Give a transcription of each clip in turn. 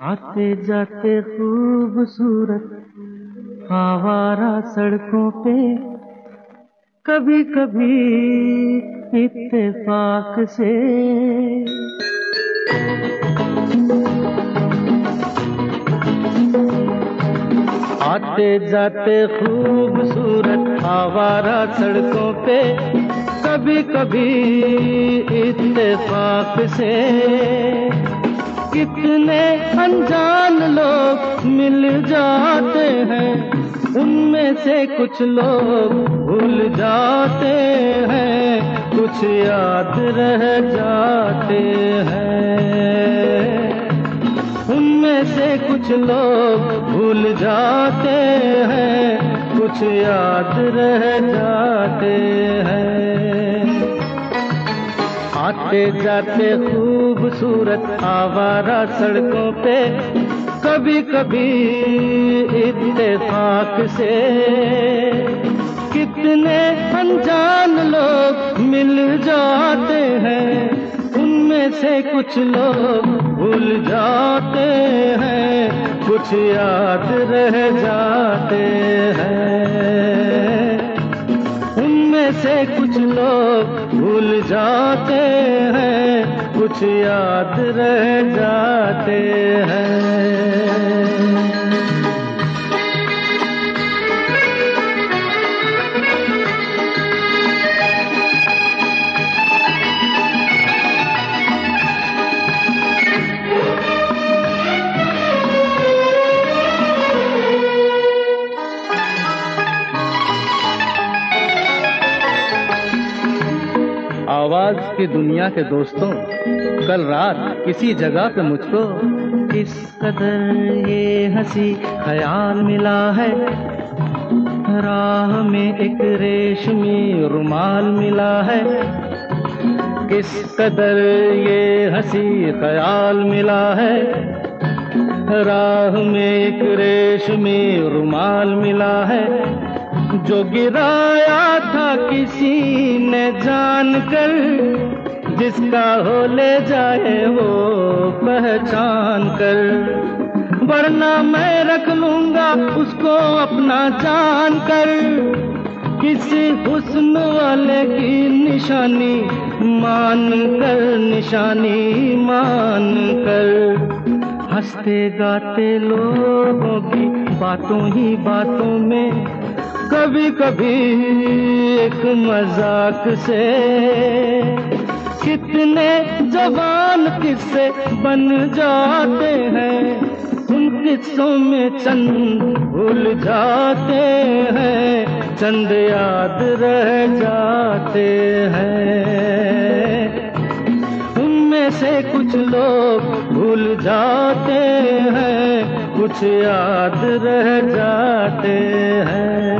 आते जाते खूबसूरत आवारा सड़कों पे कभी कभी इत्तेफाक से आते जाते खूबसूरत आवारा सड़कों पे कभी कभी इत्तेफाक से कितने अनजान लोग मिल जाते हैं, उनमें से कुछ लोग भूल जाते हैं, कुछ याद रह जाते हैं। उनमें से कुछ लोग भूल जाते हैं, कुछ याद रह जाते हैं। आते जाते खूबसूरत आवारा सड़कों पे कभी कभी इत्तेफाक से कितने अनजान लोग मिल जाते हैं, उनमें से कुछ लोग भूल जाते हैं, कुछ याद रह जाते हैं। उनमें से कुछ लोग भूल जाते हैं, कुछ याद रह जाते हैं। आवाज की दुनिया के दोस्तों, कल रात किसी जगह पे मुझको किस कदर ये हंसी ख्याल मिला है, राह में एक रेशमी रुमाल मिला है। किस कदर ये हंसी ख्याल मिला है, राह में एक रेशमी रुमाल मिला है। जो गिराया था किसी ने जानकर, जिसका हो ले जाए वो पहचान कर, वरना मैं रख लूंगा उसको अपना जान कर। किसी हुस्न वाले की निशानी मान कर, निशानी मान कर। हंसते गाते लोगों की बातों ही बातों में कभी कभी एक मजाक से कितने जवान किस्से बन जाते हैं, उन किस्सों में चंद भूल जाते हैं, चंद याद रह जाते हैं। उनमें से कुछ लोग भूल जाते हैं, कुछ याद रह जाते हैं।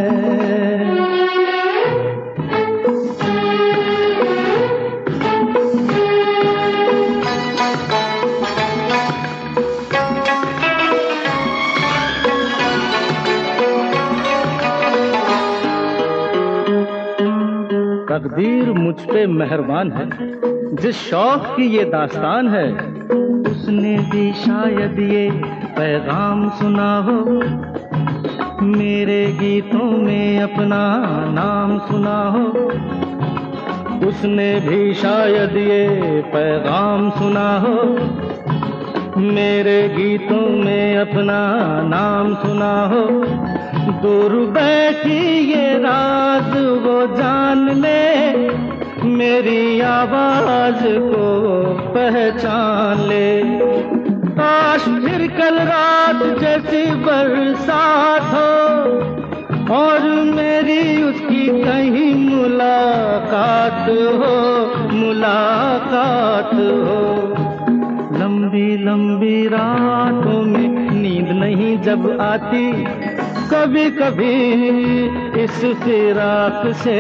तकदीर मुझ पे मेहरबान है, जिस शौक की ये दास्तान है, उसने भी शायद ये पैगाम सुना हो, मेरे गीतों में अपना नाम सुना हो। उसने भी शायद ये पैगाम सुना हो, मेरे गीतों में अपना नाम सुना हो। दूर बैठी ये राज वो जान ले, मेरी आवाज को पहचान ले। काश फिर कल रात जैसी बरसात हो और मेरी उसकी कहीं मुलाकात हो, मुलाकात हो। लंबी लंबी रातों में नींद नहीं जब आती, कभी कभी इस फिराक से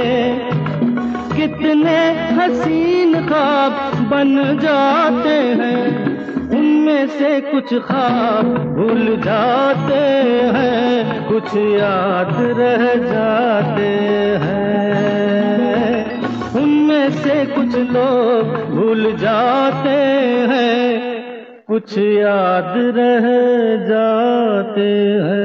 कितने हसीन ख्वाब बन जाते हैं, उनमें से कुछ ख्वाब भूल जाते हैं, कुछ याद रह जाते हैं। उनमें से कुछ लोग भूल जाते हैं, कुछ याद रह जाते हैं।